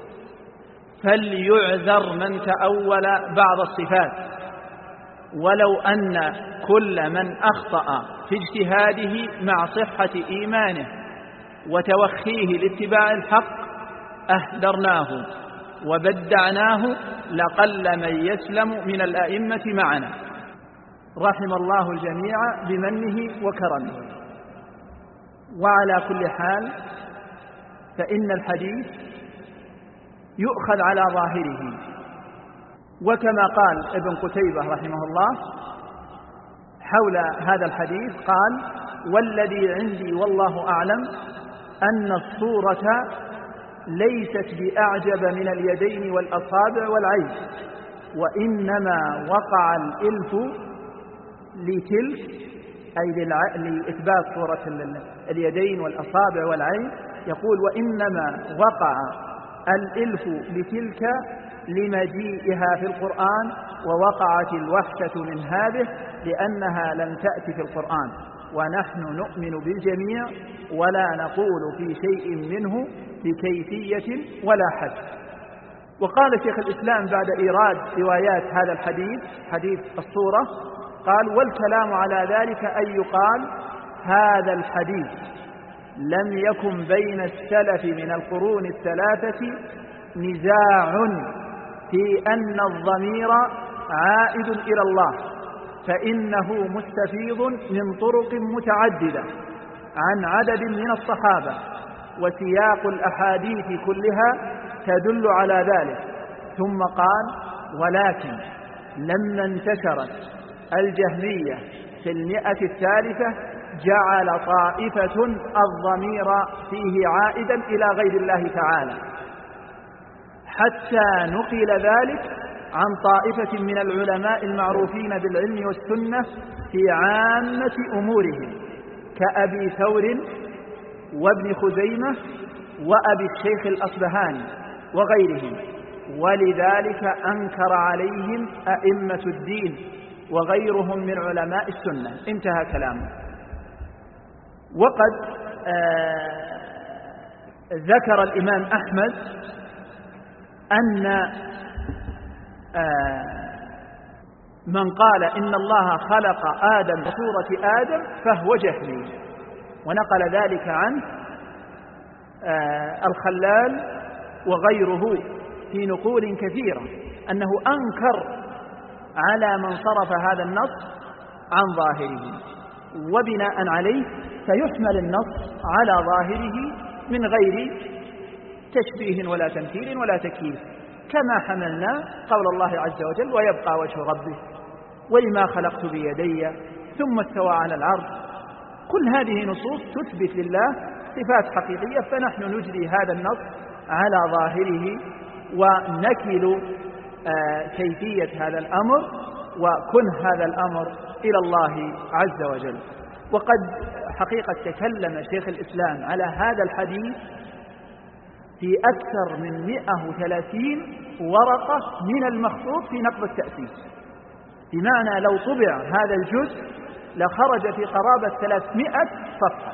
فليعذر من تأول بعض الصفات، ولو أن كل من أخطأ في اجتهاده مع صحة إيمانه وتوخيه لاتباع الحق أهدرناه وبدعناه لقل من يسلم من الأئمة معنا، رحم الله الجميع بمنه وكرمه. وعلى كل حال فإن الحديث يؤخذ على ظاهره، وكما قال ابن قتيبة رحمه الله حول هذا الحديث قال: والذي عندي والله أعلم أن الصورة ليست بأعجب من اليدين والأصابع والعين، وإنما وقع الإلف لتلك، أي لإثبات صورة اليدين والأصابع والعين، يقول: وإنما وقع الإلف لتلك لمجيئها في القرآن، ووقعت الوحشة من هذه لأنها لم تأتي في القرآن، ونحن نؤمن بالجميع ولا نقول في شيء منه بكيفية ولا حد. وقال شيخ الإسلام بعد إيراد روايات هذا الحديث، حديث الصورة، قال: والكلام على ذلك أن يقال هذا الحديث لم يكن بين السلف من القرون الثلاثة نزاع في أن الضمير عائد إلى الله، فإنه مستفيض من طرق متعددة عن عدد من الصحابة، وسياق الأحاديث كلها تدل على ذلك. ثم قال: ولكن لما انتشرت الجهمية في 100 جعل طائفة الضمير فيه عائدا إلى غير الله تعالى، حتى نقل ذلك عن طائفة من العلماء المعروفين بالعلم والسنة في عامة أمورهم كأبي ثور وابن خزيمة وأبي الشيخ الأصبهاني وغيرهم، ولذلك أنكر عليهم أئمة الدين وغيرهم من علماء السنة. انتهى كلامه. وقد ذكر الإمام أحمد أن من قال إن الله خلق آدم بصورة آدم فهو جهمي، ونقل ذلك عن الخلال وغيره في نقول كثيرة أنه أنكر على من صرف هذا النص عن ظاهره، وبناء عليه فيحمل النص على ظاهره من غير تشبيه ولا تمثيل ولا تكييف، كما حملنا قول الله عز وجل ويبقى وجه ربه ولما خلقت بيدي ثم استوى على العرش. كل هذه نصوص تثبت لله صفات حقيقية، فنحن نجري هذا النص على ظاهره ونكل كيفية هذا الأمر وكن هذا الأمر إلى الله عز وجل. وقد حقيقة تكلم شيخ الإسلام على هذا الحديث في أكثر من 130 ورقة من المخطوط في نقض التأسيس، بمعنى لو طبع هذا الجزء لخرج في قرابة 300 صفحة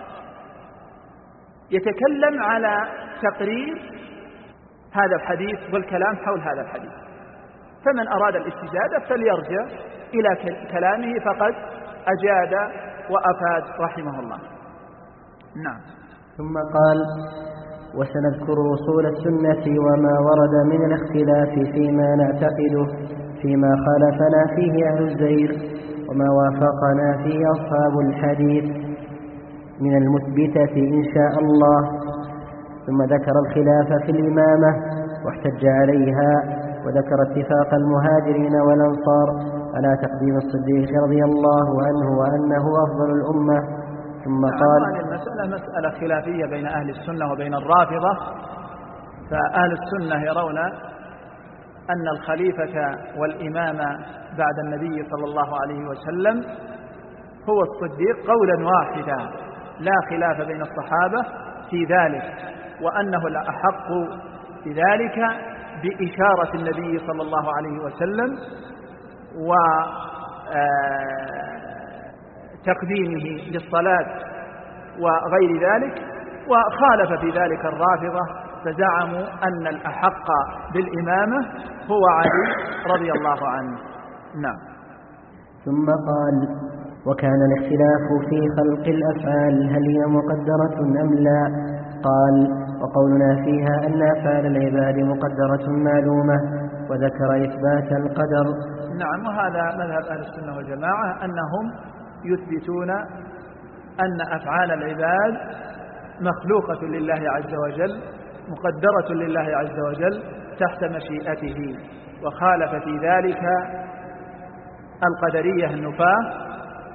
يتكلم على تقرير هذا الحديث والكلام حول هذا الحديث. فمن أراد الاستزادة فليرجع إلى كلامه فقد أجاد وأفاد رحمه الله. نعم. ثم قال: وسنذكر أصول السنة وما ورد من الاختلاف فيما نعتقده فيما خالفنا فيه أهل الزيغ وما وافقنا فيه أصحاب الحديث من المثبتة إن شاء الله. ثم ذكر الخلاف في الإمامة واحتج عليها، وذكر اتفاق المهاجرين والأنصار على تقديم الصديق رضي الله عنه وأنه أفضل الأمة. ثم قال: المسألة مسألة خلافية بين أهل السنة وبين الرافضة، فأهل السنة يرون أن الخليفة والإمام بعد النبي صلى الله عليه وسلم هو الصديق قولا واحدا لا خلاف بين الصحابة في ذلك، وأنه الأحق بذلك بإشارة النبي صلى الله عليه وسلم وتقديمه للصلاة وغير ذلك. وخالف في ذلك الرافضة فزعموا أن الأحق بالإمامة هو علي رضي الله عنه. نعم. ثم قال: وكان الاختلاف في خلق الأفعال هل هي مقدرة أم لا؟ قال: وقولنا فيها أن أفعال العباد مقدرة معلومة، وذكر إثبات القدر. نعم. وهذا مذهب أهل السنة والجماعة أنهم يثبتون أن أفعال العباد مخلوقة لله عز وجل مقدرة لله عز وجل تحت مشيئته. وخالف في ذلك القدرية النفاة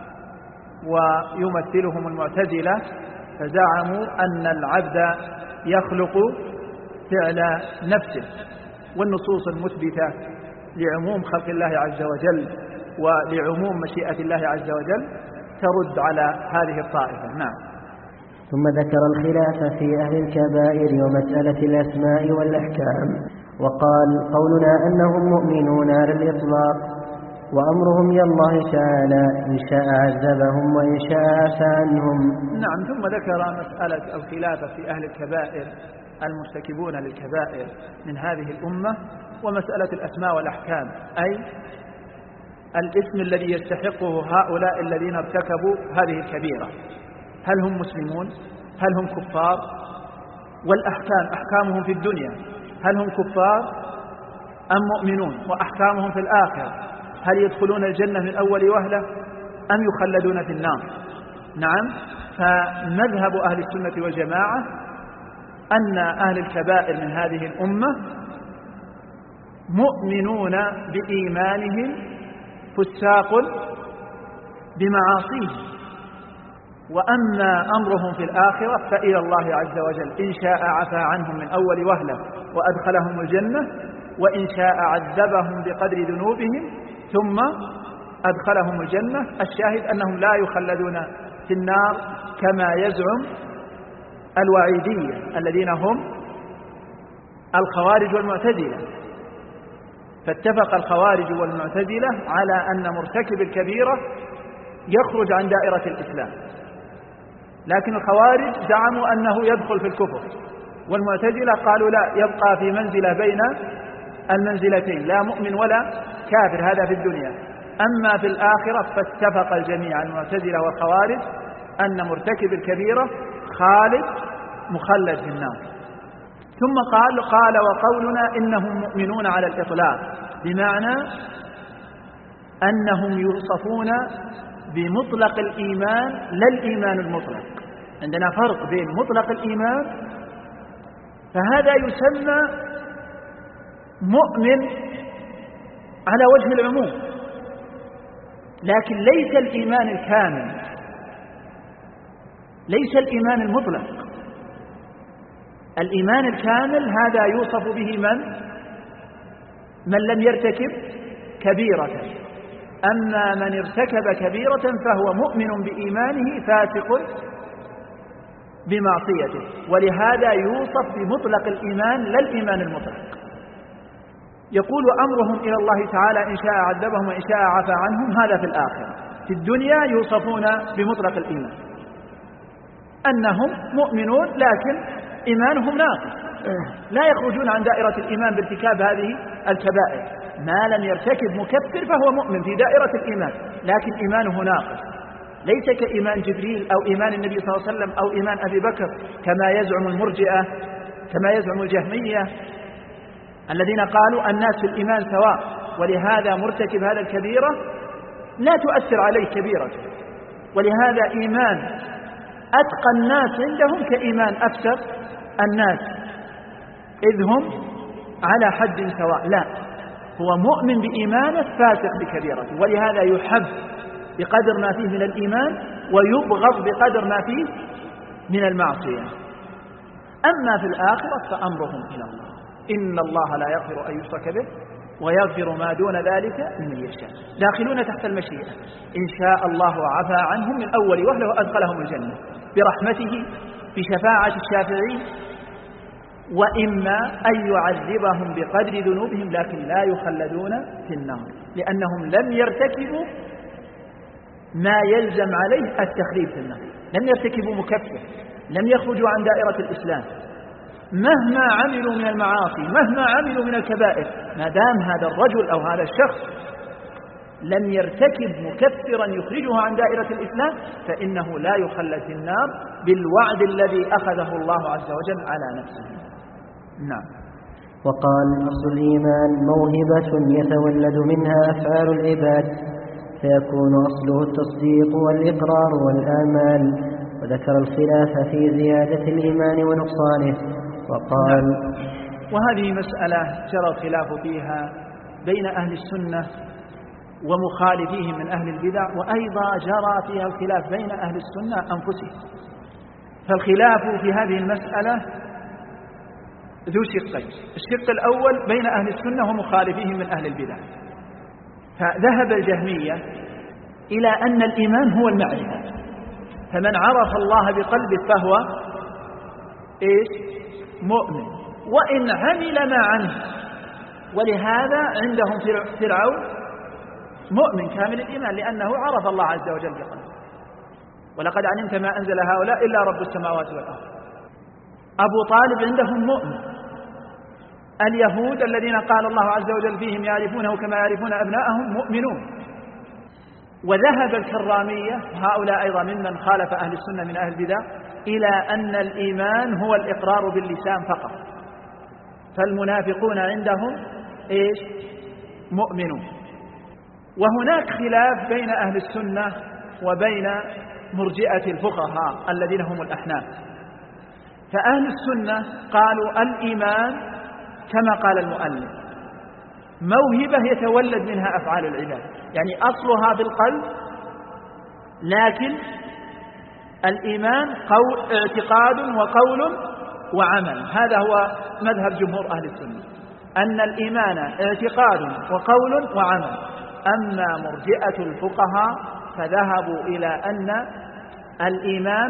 ويمثلهم المعتزلة، فزعموا أن العبد يخلق فعل نفسه، والنصوص المثبتة لعموم خلق الله عز وجل ولعموم مشيئة الله عز وجل ترد على هذه الطائفة. نعم. ثم ذكر الخلاف في أهل الكبائر ومسألة الأسماء والأحكام، وقال: قولنا أنهم مؤمنون على الإطلاق وأمرهم إلى الله تعالى، إن شاء عذبهم وإن شاء عفى عنهم. نعم. ثم ذكر مسألة الخلاف في أهل الكبائر المرتكبون للكبائر من هذه الأمة، ومسألة الأسماء والأحكام، أي الاسم الذي يستحقه هؤلاء الذين ارتكبوا هذه الكبيرة، هل هم مسلمون؟ هل هم كفار؟ والأحكام أحكامهم في الدنيا، هل هم كفار أم مؤمنون؟ وأحكامهم في الآخرة، هل يدخلون الجنة من أول وهلة أم يخلدون في النار؟ نعم. فمذهب أهل السنة والجماعة أن أهل الكبائر من هذه الأمة مؤمنون بإيمانهم فساق بمعاصيهم، وأما أمرهم في الآخرة فإلى الله عز وجل، إن شاء عفى عنهم من أول وهلة وأدخلهم الجنة، وإن شاء عذبهم بقدر ذنوبهم ثم أدخلهم الجنة. الشاهد أنهم لا يخلدون في النار كما يزعم الوعيدية الذين هم الخوارج والمعتزلة. فاتفق الخوارج والمعتزلة على أن مرتكب الكبيرة يخرج عن دائرة الإسلام، لكن الخوارج زعموا أنه يدخل في الكفر، والمعتزلة قالوا لا، يبقى في منزلة بين المنزلتين، لا مؤمن ولا كافر، هذا في الدنيا. أما في الآخرة فاتفق الجميع المعتزلة والخوارج أن مرتكب الكبيرة خالد مخلد في النار. ثم قال وقولنا إنهم مؤمنون على الإطلاق، بمعنى أنهم يوصفون بمطلق الإيمان لا الإيمان المطلق. عندنا فرق بين مطلق الإيمان، فهذا يسمى مؤمن على وجه العموم، لكن ليس الإيمان الكامل، ليس الإيمان المطلق. الإيمان الكامل هذا يوصف به من لم يرتكب كبيرة، أما من ارتكب كبيرة فهو مؤمن بإيمانه فاسق بمعصيته، ولهذا يوصف بمطلق الإيمان لا الإيمان المطلق. يقول أمرهم إلى الله تعالى إن شاء عذبهم وإن شاء عفى عنهم، هذا في الآخرة. في الدنيا يوصفون بمطلق الإيمان أنهم مؤمنون لكن إيمانهم ناقص، لا يخرجون عن دائرة الإيمان بارتكاب هذه الكبائر. ما لم يرتكب مكفر فهو مؤمن في دائرة الإيمان، لكن إيمانه ناقص، ليس كإيمان جبريل أو إيمان النبي صلى الله عليه وسلم أو إيمان أبي بكر كما يزعم المرجئة، كما يزعم الجهمية الذين قالوا الناس في الإيمان سواء، ولهذا مرتكب هذا الكبيرة لا تؤثر عليه كبيرته، ولهذا إيمان أتقى الناس عندهم كإيمان أفسق الناس، إذ هم على حد سواء. لا، هو مؤمن بإيمانه فاسق بكبيرته، ولهذا يحب بقدر ما فيه من الإيمان ويبغض بقدر ما فيه من المعصية. أما في الآخرة فأمرهم إلى الله، إن الله لا يغفر أن يشرك به ويغفر ما دون ذلك لمن يشاء. داخلون تحت المشيئة، إن شاء الله عفى عنهم من أول وهلة وأدخلهم الجنة برحمته بشفاعة الشافعين، وإما أن يعذبهم بقدر ذنوبهم لكن لا يخلدون في النار، لأنهم لم يرتكبوا ما يلزم عليه التخليد في النار، لم يرتكبوا مكفر، لم يخرجوا عن دائرة الإسلام، مهما عملوا من المعاصي، مهما عملوا من الكبائر، ما دام هذا الرجل أو هذا الشخص لم يرتكب مكفرا يخرجه عن دائرة الإسلام فإنه لا يخلد في النار بالوعد الذي أخذه الله عز وجل على نفسه. نعم. وقال أصل الإيمان موهبة يتولد منها أفعال العباد، فيكون أصله التصديق والإقرار والآمال. وذكر الخلاف في زيادة الإيمان ونقصانه وقال: وهذه مسألة جرى الخلاف فيها بين أهل السنة ومخالفيهم من أهل البدع، وأيضا جرى فيها الخلاف بين أهل السنة أنفسهم. فالخلاف في هذه المسألة ذو شقين: الشق الأول بين أهل السنة ومخالفيهم من أهل البدع، فذهب الجهمية إلى أن الإيمان هو المعرفة، فمن عرف الله بقلبه فهو مؤمن وإن عمل ما عنه. ولهذا عندهم فرعون مؤمن كامل الإيمان لأنه عرف الله عز وجل بقلبه، ولقد علمت ما أنزل هؤلاء إلا رب السماوات والأرض. أبو طالب عندهم مؤمن. اليهود الذين قال الله عز وجل فيهم يعرفونه كما يعرفون أبناءهم مؤمنون. وذهب الكرامية وهؤلاء أيضا ممن خالف أهل السنة من أهل البدع إلى أن الإيمان هو الإقرار باللسان فقط، فالمنافقون عندهم مؤمنون. وهناك خلاف بين أهل السنة وبين مرجئة الفقهاء الذين هم الأحناف. فأهل السنة قالوا الإيمان كما قال المؤلف موهبة يتولد منها أفعال العباد، يعني أصلها بالقلب، لكن الإيمان اعتقاد وقول وعمل. هذا هو مذهب جمهور أهل السنة، أن الإيمان اعتقاد وقول وعمل. أما مرجئة الفقهاء فذهبوا إلى أن الإيمان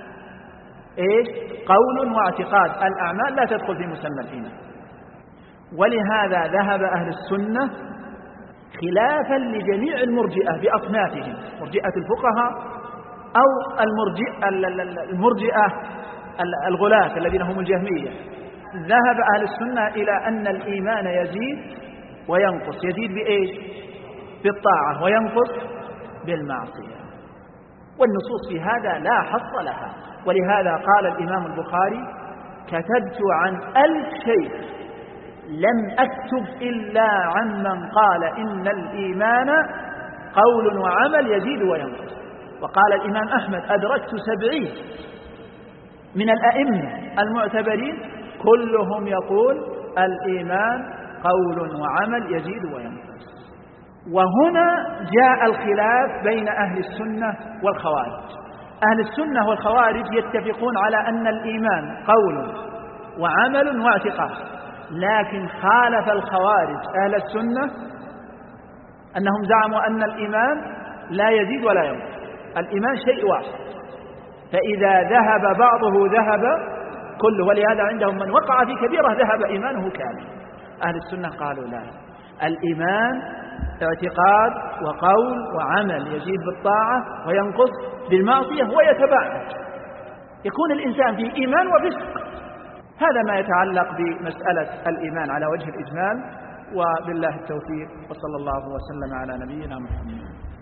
قول واعتقاد، الأعمال لا تدخل في مسمى الإيمان. ولهذا ذهب أهل السنة خلافا لجميع المرجئة بأصنافهم، مرجئة الفقهاء أو المرجئة الغلاة الذين هم الجهمية، ذهب أهل السنة إلى أن الإيمان يزيد وينقص. يزيد بإيش؟ بالطاعة، وينقص بالمعصية، والنصوص في هذا لا حصر لها. ولهذا قال الإمام البخاري: كتبت عن 1000 شيخ لم أكتب إلا عن من قال إن الإيمان قول وعمل يزيد وينقص. وقال الإمام أحمد: أدركت 70 من الأئمة المعتبرين كلهم يقول الإيمان قول وعمل يزيد وينقص. وهنا جاء الخلاف بين أهل السنة والخوارج. أهل السنة والخوارج يتفقون على أن الإيمان قول وعمل واعتقاد، لكن خالف الخوارج أهل السنة أنهم زعموا أن الإيمان لا يزيد ولا ينقص، الإيمان شيء واحد، فإذا ذهب بعضه ذهب كله. ولهذا عندهم من وقع في كبيرة ذهب إيمانه كامل. أهل السنة قالوا لا، الإيمان اعتقاد وقول وعمل، يزيد بالطاعة وينقص بالمعصية ويتباعد، يكون الإنسان في إيمان وفسق. هذا ما يتعلق بمسألة الإيمان على وجه الإجمال، وبالله التوفيق، وصلى الله وسلم على نبينا محمد.